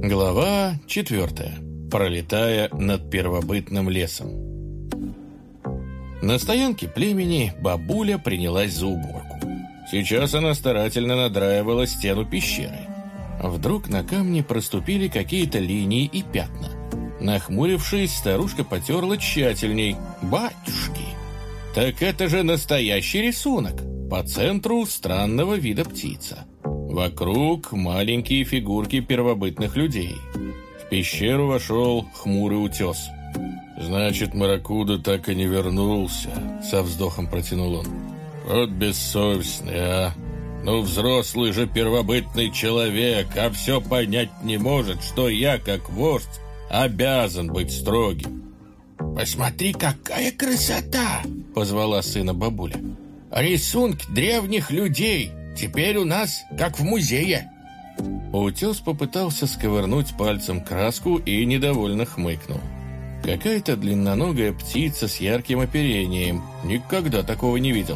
Глава 4. Пролетая над первобытным лесом. На стоянке племени бабуля принялась за уборку. Сейчас она старательно надраивала стену пещеры. Вдруг на камне проступили какие-то линии и пятна. Нахмурившись, старушка потерла тщательней. «Батюшки! Так это же настоящий рисунок! По центру странного вида птица. Вокруг маленькие фигурки первобытных людей. В пещеру вошел хмурый утес. «Значит, Маракуда так и не вернулся», — со вздохом протянул он. «Вот бессовестный, а! Ну, взрослый же первобытный человек, а все понять не может, что я, как вождь, обязан быть строгим». «Посмотри, какая красота!» — позвала сына бабуля. «Рисунки древних людей! Теперь у нас как в музее!» Утес попытался сковырнуть пальцем краску и недовольно хмыкнул. Какая-то длинноногая птица с ярким оперением. Никогда такого не видел.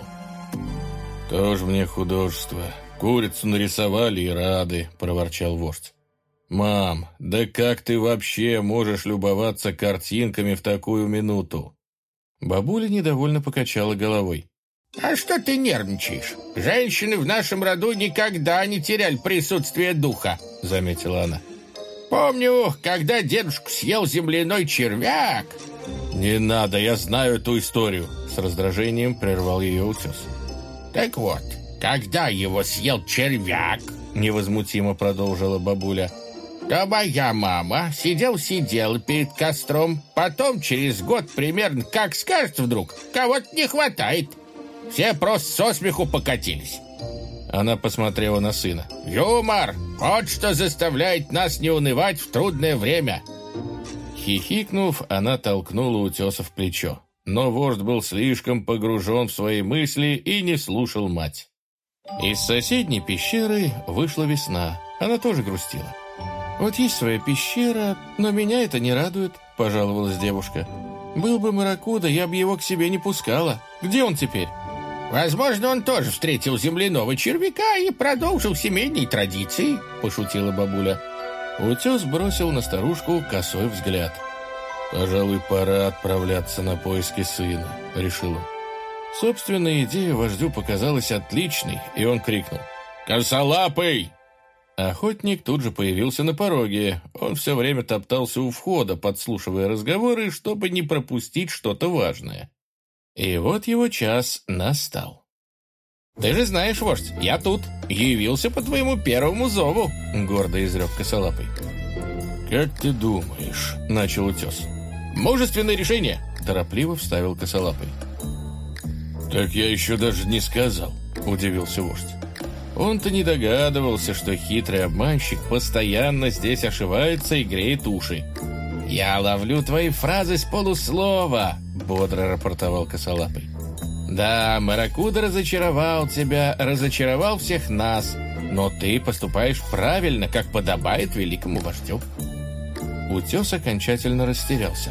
«Тоже мне художество. Курицу нарисовали и рады», — проворчал вождь. «Мам, да как ты вообще можешь любоваться картинками в такую минуту?» Бабуля недовольно покачала головой. «А что ты нервничаешь? Женщины в нашем роду никогда не теряли присутствие духа», — заметила она. «Помню, когда дедушку съел земляной червяк...» «Не надо, я знаю эту историю», — с раздражением прервал ее утес. «Так вот, когда его съел червяк», — невозмутимо продолжила бабуля, «то моя мама сидела перед костром, потом через год примерно как скажет вдруг, кого-то не хватает. Все просто со смеху покатились». Она посмотрела на сына. «Юмор! Вот что заставляет нас не унывать в трудное время!» Хихикнув, она толкнула утеса в плечо. Но вождь был слишком погружен в свои мысли и не слушал мать. Из соседней пещеры вышла весна. Она тоже грустила. «Вот есть своя пещера, но меня это не радует», — пожаловалась девушка. «Был бы Маракуда, я бы его к себе не пускала. Где он теперь?» «Возможно, он тоже встретил земляного червяка и продолжил семейные традиции», — пошутила бабуля. Утес бросил на старушку косой взгляд. «Пожалуй, пора отправляться на поиски сына», — решил он. Собственная идея вождю показалась отличной, и он крикнул: «Косолапый!» Охотник тут же появился на пороге. Он все время топтался у входа, подслушивая разговоры, чтобы не пропустить что-то важное. И вот его час настал. «Ты же знаешь, вождь, я тут. Явился по твоему первому зову», — гордо изрек Косолапый. «Как ты думаешь?» — начал утес. «Мужественное решение», — торопливо вставил Косолапый. «Так я еще даже не сказал», — удивился вождь. Он-то не догадывался, что хитрый обманщик постоянно здесь ошивается и греет уши. «Я ловлю твои фразы с полуслова», — бодро рапортовал Косолапый. «Да, Маракуда разочаровал тебя, разочаровал всех нас, но ты поступаешь правильно, как подобает великому вождю». Утес окончательно растерялся.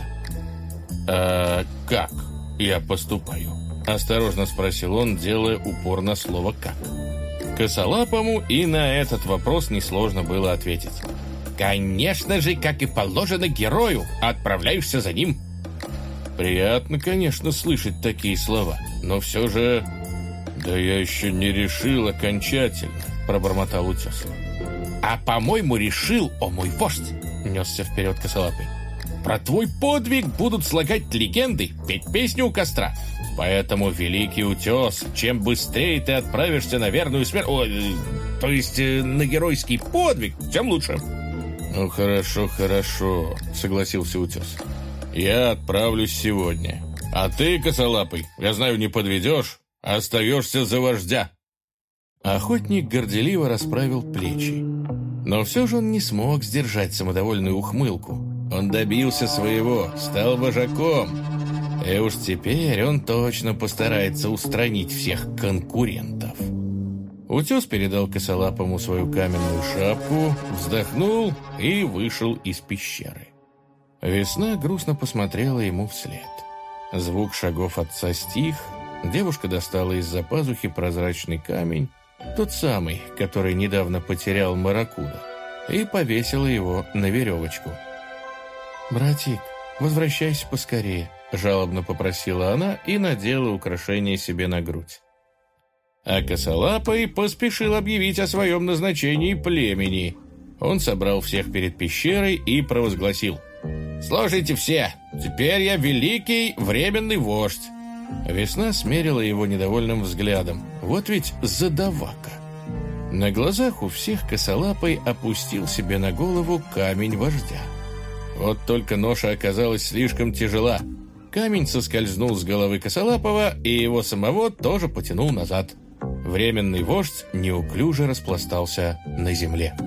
«А как я поступаю?» — осторожно спросил он, делая упор на слово «как». Косолапому и на этот вопрос несложно было ответить. «Конечно же, как и положено герою, отправляешься за ним». Приятно, конечно, слышать такие слова, но все же... «Да я еще не решил окончательно», — пробормотал утес. «А, по-моему, решил, о мой вождь», — несся вперед Косолапый. «Про твой подвиг будут слагать легенды, петь песню у костра. Поэтому, великий утес, чем быстрее ты отправишься на верную смерть... то есть на геройский подвиг, тем лучше». «Ну, хорошо, согласился утес. «Я отправлюсь сегодня. А ты, Косолапый, я знаю, не подведешь, остаешься за вождя». Охотник горделиво расправил плечи. Но все же он не смог сдержать самодовольную ухмылку. Он добился своего, стал вожаком. И уж теперь он точно постарается устранить всех конкурентов. Утес передал Косолапому свою каменную шапку, вздохнул и вышел из пещеры. Весна грустно посмотрела ему вслед. Звук шагов отца стих, девушка достала из-за пазухи прозрачный камень, тот самый, который недавно потерял Маракуда. и повесила его на веревочку. «Братик, возвращайся поскорее», — жалобно попросила она и надела украшение себе на грудь. А Косолапый поспешил объявить о своем назначении племени. Он собрал всех перед пещерой и провозгласил: «Слушайте все, теперь я великий временный вождь». Весна смерила его недовольным взглядом. Вот ведь задавака. На глазах у всех Косолапый опустил себе на голову камень вождя. Вот только ноша оказалась слишком тяжела. Камень соскользнул с головы Косолапого, и его самого тоже потянул назад. Временный вождь неуклюже распластался на земле.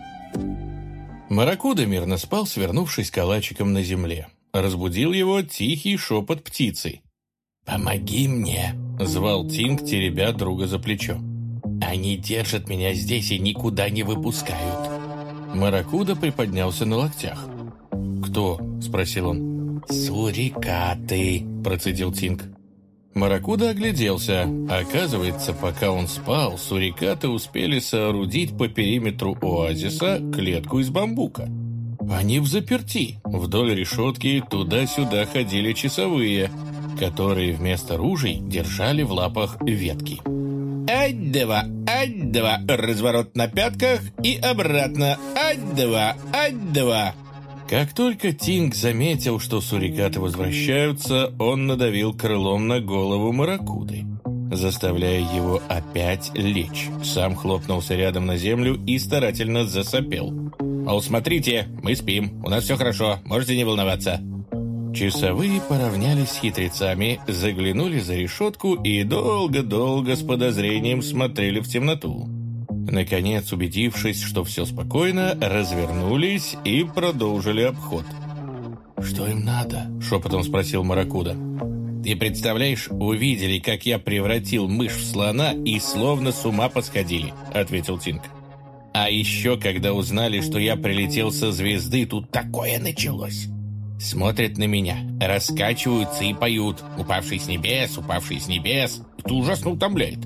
Маракуда мирно спал, свернувшись калачиком на земле. Разбудил его тихий шепот птицы. «Помоги мне!» — звал Тинг, теребя друга за плечо. «Они держат меня здесь и никуда не выпускают». Маракуда приподнялся на локтях. «Кто?» — спросил он. «Сурикаты!» — процедил Тинг. Маракуда огляделся. Оказывается, пока он спал, сурикаты успели соорудить по периметру оазиса клетку из бамбука. Они взаперти. Вдоль решетки туда-сюда ходили часовые, которые вместо ружей держали в лапах ветки. «Ать-два, ать-два!» Разворот на пятках и обратно. «Ать-два, ать-два!» Как только Тинг заметил, что сурикаты возвращаются, он надавил крылом на голову Маракуды, заставляя его опять лечь. Сам хлопнулся рядом на землю и старательно засопел. «Мол, смотрите, мы спим, у нас все хорошо, можете не волноваться». Часовые поравнялись с хитрецами, заглянули за решетку и долго-долго с подозрением смотрели в темноту. Наконец, убедившись, что все спокойно, развернулись и продолжили обход. «Что им надо?» — шепотом спросил Маракуда. «Ты представляешь, увидели, как я превратил мышь в слона и словно с ума посходили», — ответил Тинг. «А еще, когда узнали, что я прилетел со звезды, тут такое началось. Смотрят на меня, раскачиваются и поют. Упавший с небес, упавший с небес. Это ужасно утомляет».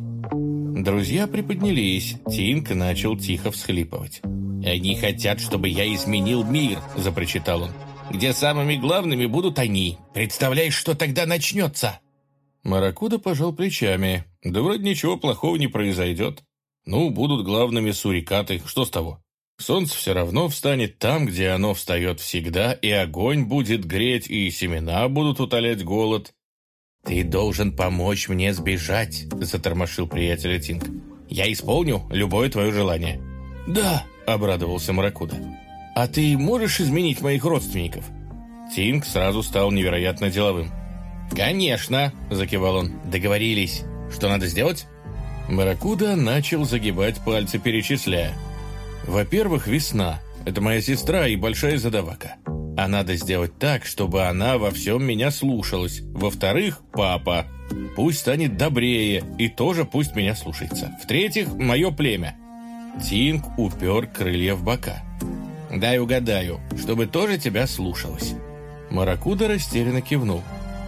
Друзья приподнялись. Тинг начал тихо всхлипывать. «Они хотят, чтобы я изменил мир», — запричитал он. «Где самыми главными будут они. Представляешь, что тогда начнется?» Маракуда пожал плечами. «Да вроде ничего плохого не произойдет. Ну, будут главными сурикаты, что с того? Солнце все равно встанет там, где оно встает всегда, и огонь будет греть, и семена будут утолять голод». «Ты должен помочь мне сбежать», — затормошил приятеля Тинг. «Я исполню любое твое желание». «Да», — обрадовался Маракуда. «А ты можешь изменить моих родственников?» Тинг сразу стал невероятно деловым. «Конечно», — закивал он. «Договорились. Что надо сделать?» Маракуда начал загибать пальцы, перечисляя. «Во-первых, Весна. Это моя сестра и большая задавака. А надо сделать так, чтобы она во всем меня слушалась. Во-вторых, папа. Пусть станет добрее и тоже пусть меня слушается. В-третьих, мое племя». Тинг упер крылья в бока. «Дай угадаю, чтобы тоже тебя слушалось». Маракуда растерянно кивнул.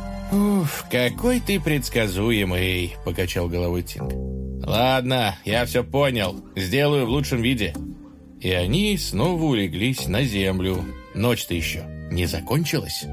«Уф, какой ты предсказуемый», — покачал головой Тинг. «Ладно, я все понял. Сделаю в лучшем виде». И они снова улеглись на землю. Ночь-то еще не закончилась.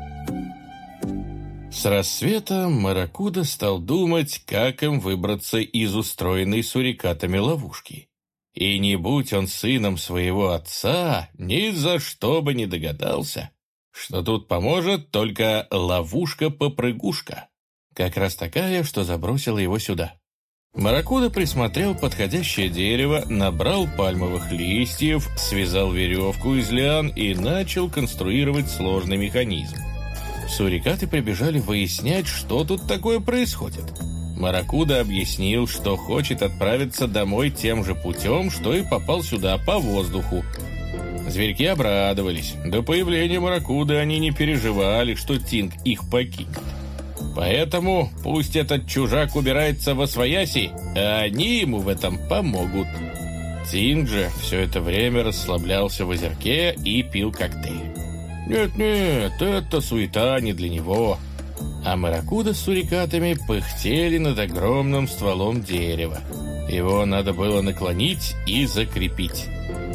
С рассветом Маракуда стал думать, как им выбраться из устроенной сурикатами ловушки. И не будь он сыном своего отца, ни за что бы не догадался, что тут поможет только ловушка-попрыгушка. Как раз такая, что забросила его сюда. Маракуда присмотрел подходящее дерево, набрал пальмовых листьев, связал веревку из лиан и начал конструировать сложный механизм. Сурикаты прибежали выяснять, что тут такое происходит. Маракуда объяснил, что хочет отправиться домой тем же путем, что и попал сюда по воздуху. Зверьки обрадовались. До появления Маракуды они не переживали, что Тинг их покинет. Поэтому пусть этот чужак убирается восвояси, а они ему в этом помогут. Тинг же все это время расслаблялся в озерке и пил коктейль. Нет, это суета не для него. А Маракуда с сурикатами пыхтели над огромным стволом дерева. Его надо было наклонить и закрепить.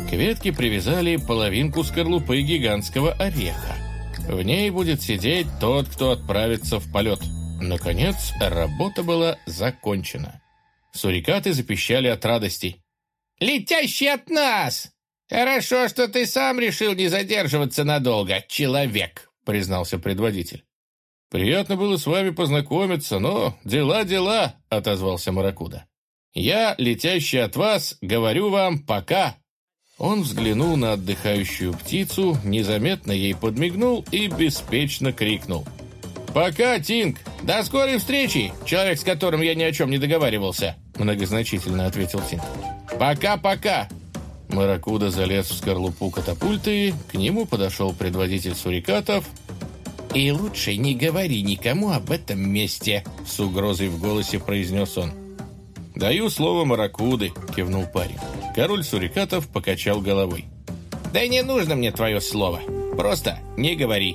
К ветке привязали половинку скорлупы гигантского ореха. В ней будет сидеть тот, кто отправится в полет. Наконец, работа была закончена. Сурикаты запищали от радости. «Летящий от нас! Хорошо, что ты сам решил не задерживаться надолго, человек!» — признался предводитель. «Приятно было с вами познакомиться, но дела», — отозвался Маракуда. «Я, летящий от вас, говорю вам пока». Он взглянул на отдыхающую птицу, незаметно ей подмигнул и беспечно крикнул. «Пока, Тинг! До скорой встречи, человек, с которым я ни о чем не договаривался!» Многозначительно ответил Тинг. «Пока-пока!» Маракуда залез в скорлупу катапульты, к нему подошел предводитель сурикатов. «И лучше не говори никому об этом месте», — с угрозой в голосе произнес он. «Даю слово Маракуды», — кивнул парень. Король сурикатов покачал головой. «Да не нужно мне твое слово. Просто не говори».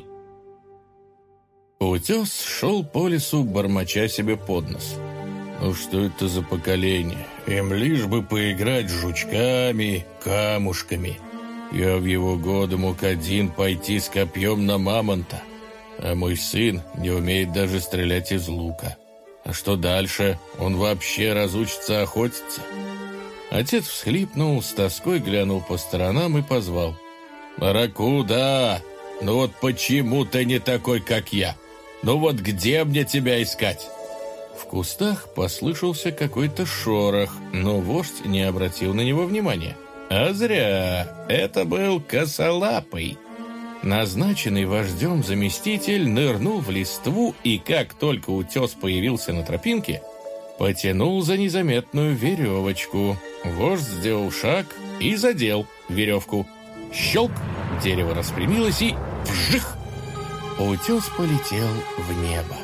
Утес шел по лесу, бормоча себе под нос. «Ну что это за поколение? Им лишь бы поиграть с жучками, камушками. Я в его годы мог один пойти с копьем на мамонта, а мой сын не умеет даже стрелять из лука. А что дальше? Он вообще разучится охотиться?» Отец всхлипнул, с тоской глянул по сторонам и позвал. «Маракуда, ну вот почему ты не такой, как я? Ну вот где мне тебя искать?» В кустах послышался какой-то шорох, но вождь не обратил на него внимания. А зря, это был Косолапый. Назначенный вождем заместитель нырнул в листву, и как только утес появился на тропинке, потянул за незаметную веревочку. Вождь сделал шаг и задел веревку. Щелк! Дерево распрямилось и вжих! Утес полетел в небо.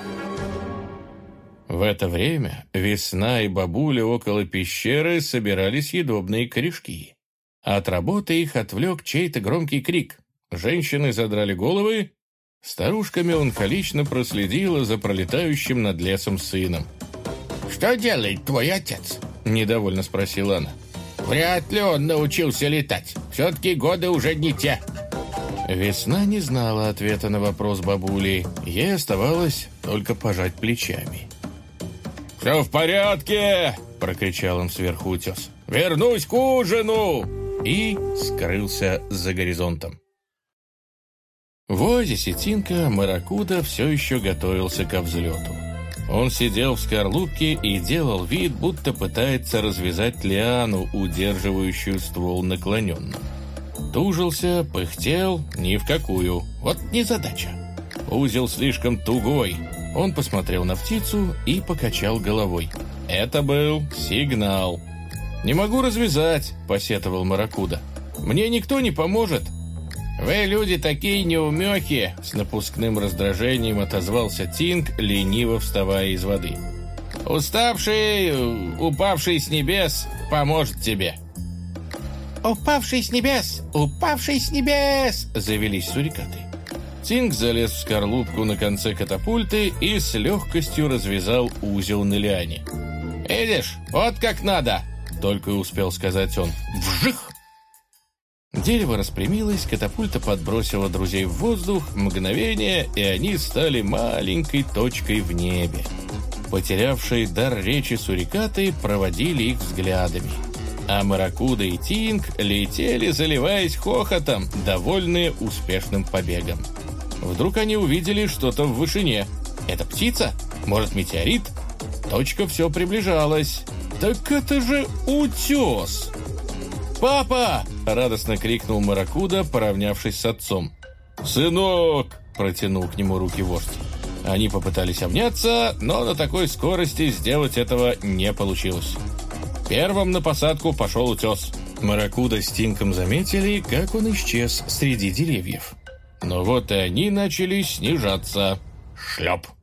В это время Весна и бабуля около пещеры собирали съедобные корешки. От работы их отвлек чей-то громкий крик. Женщины задрали головы. Старушка меланхолично проследила за пролетающим над лесом сыном. «Что делает твой отец?» — недовольно спросила она. «Вряд ли он научился летать. Все-таки годы уже не те». Весна не знала ответа на вопрос бабули. Ей оставалось только пожать плечами. «Все в порядке!» — прокричал он сверху утес. «Вернусь к ужину!» И скрылся за горизонтом. В оазисе Тинка Маракуда все еще готовился ко взлету. Он сидел в скорлупке и делал вид, будто пытается развязать лиану, удерживающую ствол наклоненным. Тужился, пыхтел, ни в какую. Вот незадача. Узел слишком тугой. Он посмотрел на птицу и покачал головой. Это был сигнал. «Не могу развязать», — посетовал Маракуда. «Мне никто не поможет». «Вы, люди, такие неумехи!» — с напускным раздражением отозвался Тинг, лениво вставая из воды. «Уставший, упавший с небес поможет тебе». «Упавший с небес! Упавший с небес!» — завелись сурикаты. Тинг залез в скорлупку на конце катапульты и с легкостью развязал узел на лиане. «Видишь, вот как надо!» — только и успел сказать он. «Вжих!» Дерево распрямилось, катапульта подбросила друзей в воздух, мгновение, и они стали маленькой точкой в небе. Потерявшие дар речи сурикаты проводили их взглядами. А Маракуда и Тинг летели, заливаясь хохотом, довольные успешным побегом. Вдруг они увидели что-то в вышине. «Это птица? Может, метеорит?» Точка все приближалась. «Так это же утес!» «Папа!» — радостно крикнул Маракуда, поравнявшись с отцом. «Сынок!» — протянул к нему руки вождь. Они попытались обняться, но на такой скорости сделать этого не получилось. Первым на посадку пошел утес. Маракуда с Тинком заметили, как он исчез среди деревьев. Но вот и они начали снижаться. Шлеп!